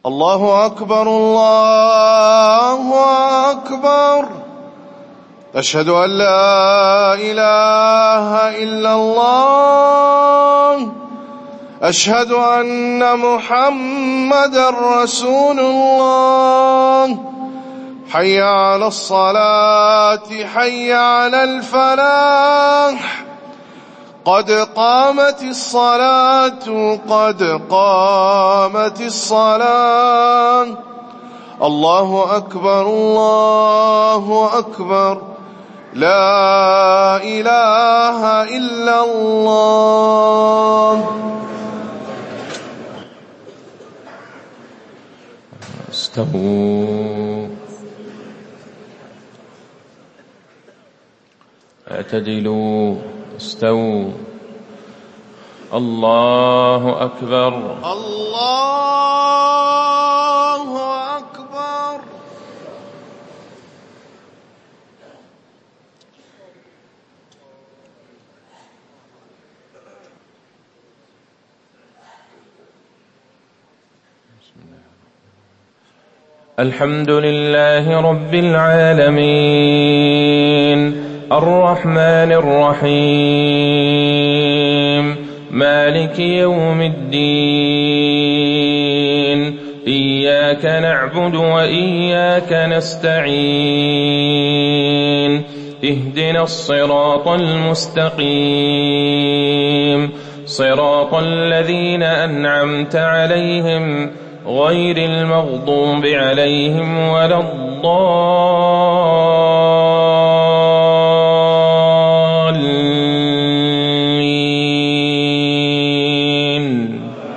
الله أكبر الله أكبر. أشهد أن لا إله إلا الله. أشهد أن محمدًا رسول الله. حي على الصلاة حي على الفلاح. قد قامت الصلاة قد قامت الصلاة. الله أكبر الله أكبر. لا إله إلا الله. استووا اعتدلوا استووا. الله أكبر الله أكبر. الحمد لله رب العالمين الرحمن الرحيم مالك يوم الدين. إياك نعبد وإياك نستعين. اهدنا الصراط المستقيم صراط الذين أنعمت عليهم غير المغضوب عليهم ولا الضالين.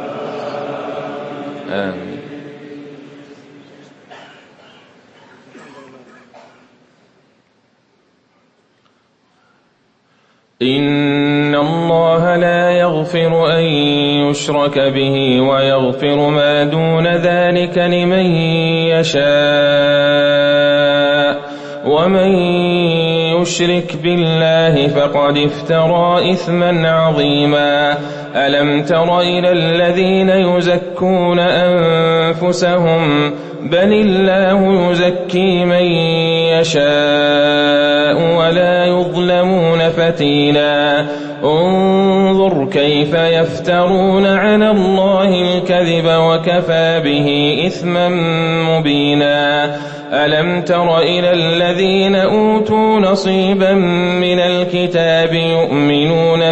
آمين. إن الله لا يغفر أن يشرك به ويغفر ما دون ذلك لمن يشاء ومن يشرك بالله فقد افترى إثما عظيما. ألم تر إلى الذين يزكون أنفسهم بل الله يزكي من يشاء ولا يظلمون فتيلا. انظر كيف يفترون على الله الكذب وكفى به إثما مبينا. ألم تر إلى الذين أوتوا نصيبا من الكتاب يؤمنون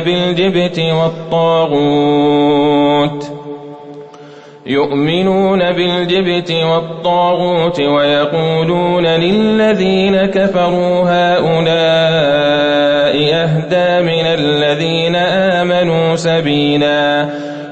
بالجبت والطاغوت ويقولون للذين كفروا هؤلاء أهدى من الذين آمنوا سبيلا.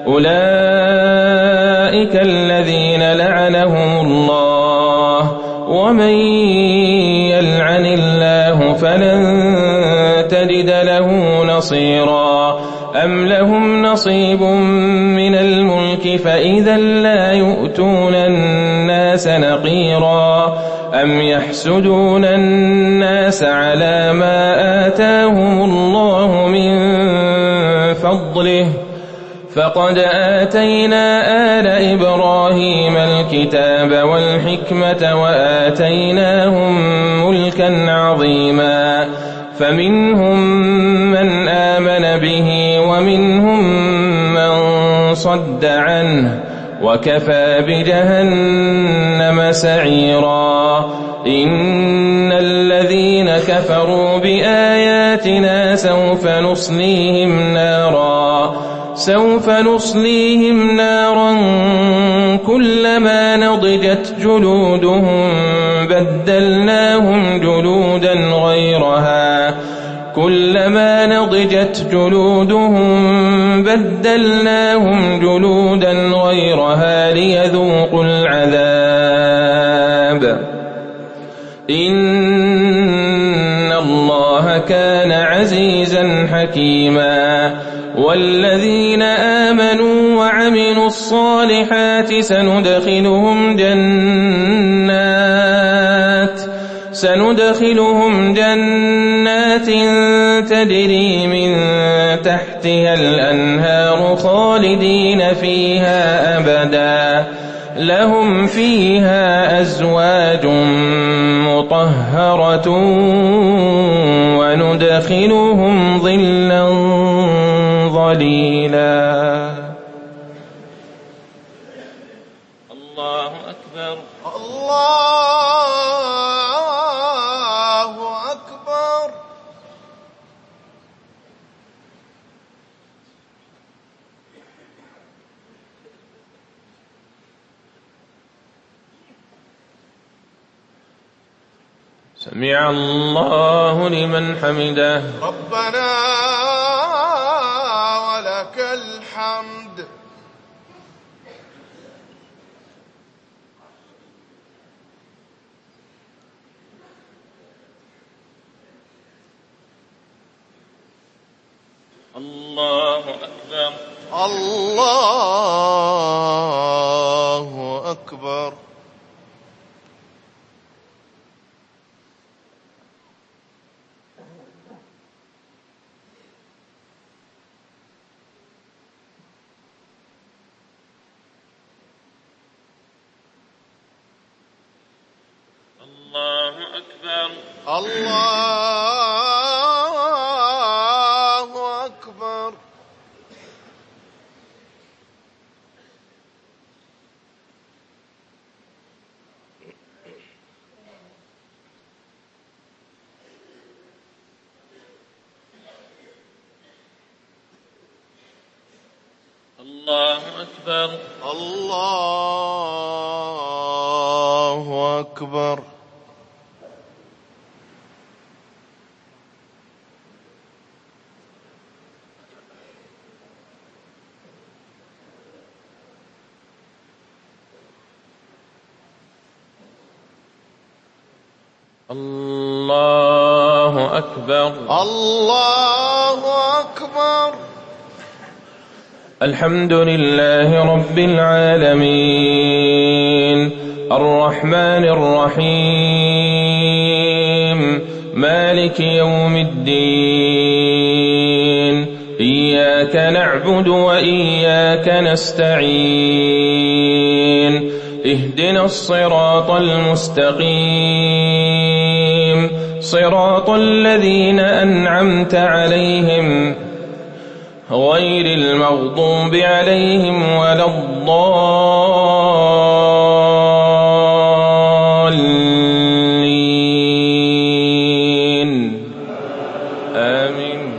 أولئك الذين لعنهم الله ومن يلعن الله فلن تجد له نصيرا. أم لهم نصيب من الملك فإذا لا يؤتون الناس نقيرا. أم يحسدون الناس على ما آتاهم الله من فضله فقد آتينا آل إبراهيم الكتاب والحكمة وآتيناهم ملكا عظيما. فمنهم من آمن به ومنهم من صد عنه وكفى بجهنم سعيرا. إن الذين كفروا بآياتنا سوف نصليهم نارا كلما نضجت جلودهم بدلناهم جلودا غيرها ليذوقوا العذاب. إن الله كان عزيزا حكيما. والذين آمنوا وعملوا الصالحات سندخلهم جنات تجري من تحتها الأنهار خالدين فيها أبدا لهم فيها أزواج مطهرة وندخلهم ظلا ظليلا. الله أكبر. الله أكبر. سمع الله لمن حمده. ربنا ولك الحمد. الله أكبر. الله أكبر. الله أكبر. الله أكبر. الله أكبر. الله أكبر. الله أكبر. الله أكبر. الحمد لله رب العالمين الرحمن الرحيم مالك يوم الدين إياك نعبد وإياك نستعين اهدنا الصراط المستقيم صراط الذين أنعمت عليهم غير المغضوب عليهم ولا الضالين آمين.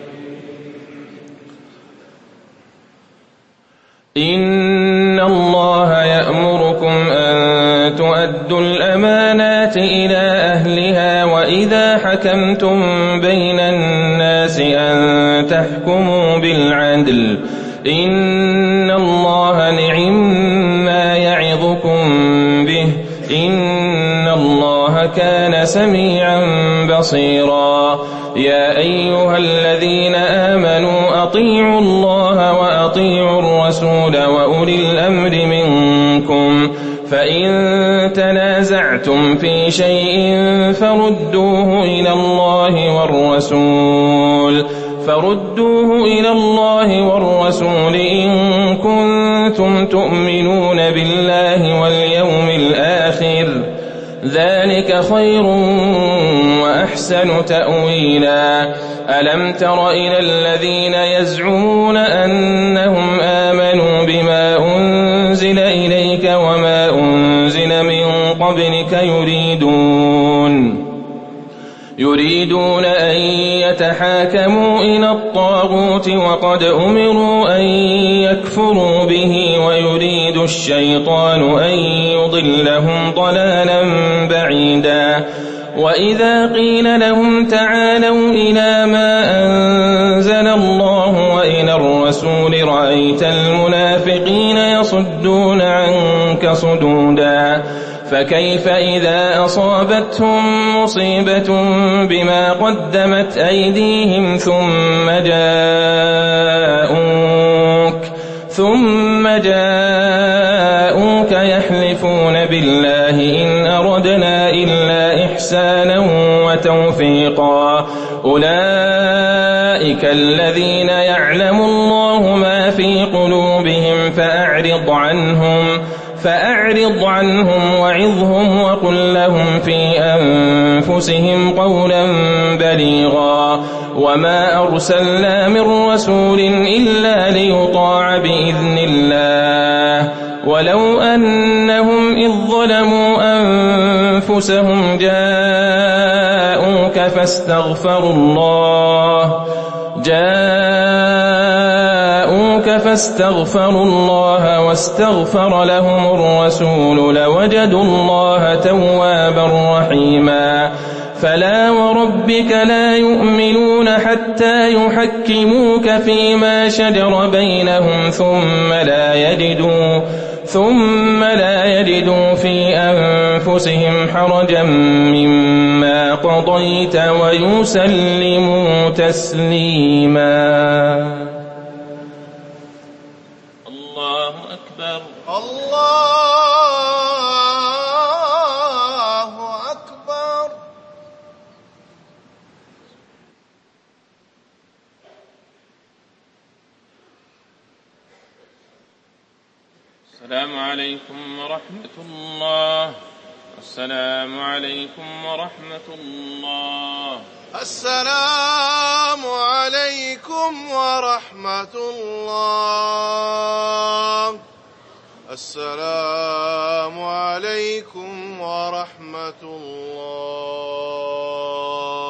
إن الله يأمركم أن تؤدوا الأمانات إلى أهلها وإذا حكمتم بين الناس أن تحكموا بالعدل إن الله نعما يعظكم به إن الله كان سميعا بصيرا. يا أيها الذين آمنوا أطيعوا الله وأطيعوا الرسول وأولي الأمر منكم فإن تنازعتم في شيء فردوه إلى الله والرسول إن كنتم تؤمنون بالله واليوم الآخر ذلك خير وأحسن تأويلا. ألم تر إلى الذين يزعمون أنهم آمنوا بما أنزل إليك وما أنزل من قبلك يريدون أن يتحاكموا إلى الطاغوت وقد أمروا أن يكفروا به ويريد الشيطان أن يضلهم ضلالا بعيدا. وإذا قيل لهم تعالوا إلى ما أنزل الله وإلى الرسول رأيت المنافقين يصدون عنك صدودا. فكيف إذا أصابتهم مصيبة بما قدمت أيديهم ثم جاءوك يحلفون بالله إن أردنا إلا إحسانا وتوفيقا. أولئك الذين يعلم الله ما في قلوبهم فأعرض عنهم وعظهم وقل لهم في أنفسهم قولا بليغا. وما أرسلنا من رسول إلا ليطاع بإذن الله ولو أنهم إذ ظلموا أنفسهم جاءوك فاستغفروا الله واستغفر لهم الرسول لوجدوا الله توابا رحيما. فلا وربك لا يؤمنون حتى يحكموك فيما شجر بينهم ثم لا يجدوا في أنفسهم حرجا مما قضيت ويسلموا تسليما. الله أكبر. الله أكبر. السلام عليكم ورحمة الله. السلام عليكم ورحمة الله. السلام عليكم ورحمة الله. السلام عليكم ورحمة الله.